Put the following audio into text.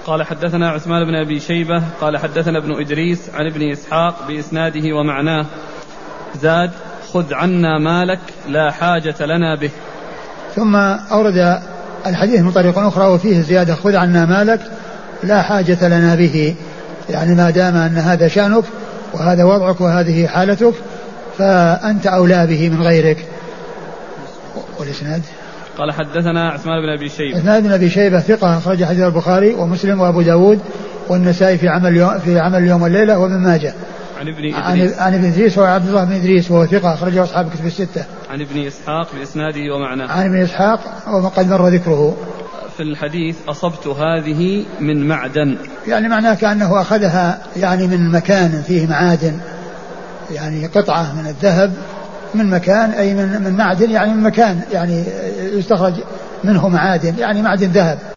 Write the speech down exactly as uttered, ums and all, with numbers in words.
قال حدثنا عثمان بن أبي شيبة قال حدثنا ابن إدريس عن ابن إسحاق بإسناده ومعناه زاد خذ عنا مالك لا حاجة لنا به. ثم أورد الحديث من طريق أخرى وفيه زيادة خذ عنا مالك لا حاجة لنا به، يعني ما دام أن هذا شأنك وهذا وضعك وهذه حالتك فأنت أولى به من غيرك. والإسناد قال حدثنا عثمان بن أبي شيبة. عثمان بن أبي شيبة ثقة أخرج حديث البخاري ومسلم وأبو داود والنسائي في عمل يوم في عمل اليوم والليلة وابن ماجه. عن ابن إدريس عن ابن إدريس وعبد الله بن إدريس وهو ثقة أخرجه أصحاب الكتب الستة. عن ابن إسحاق بإسناده ومعناه. عن ابن إسحاق وقد مر ذكره. في الحديث أصبت هذه من معدن، يعني معناه كأنه أخذها يعني من مكان فيه معادن، يعني قطعة من الذهب من مكان أي من من معدن، يعني من مكان يعني يستخرج منه معادن، يعني معدن ذهب.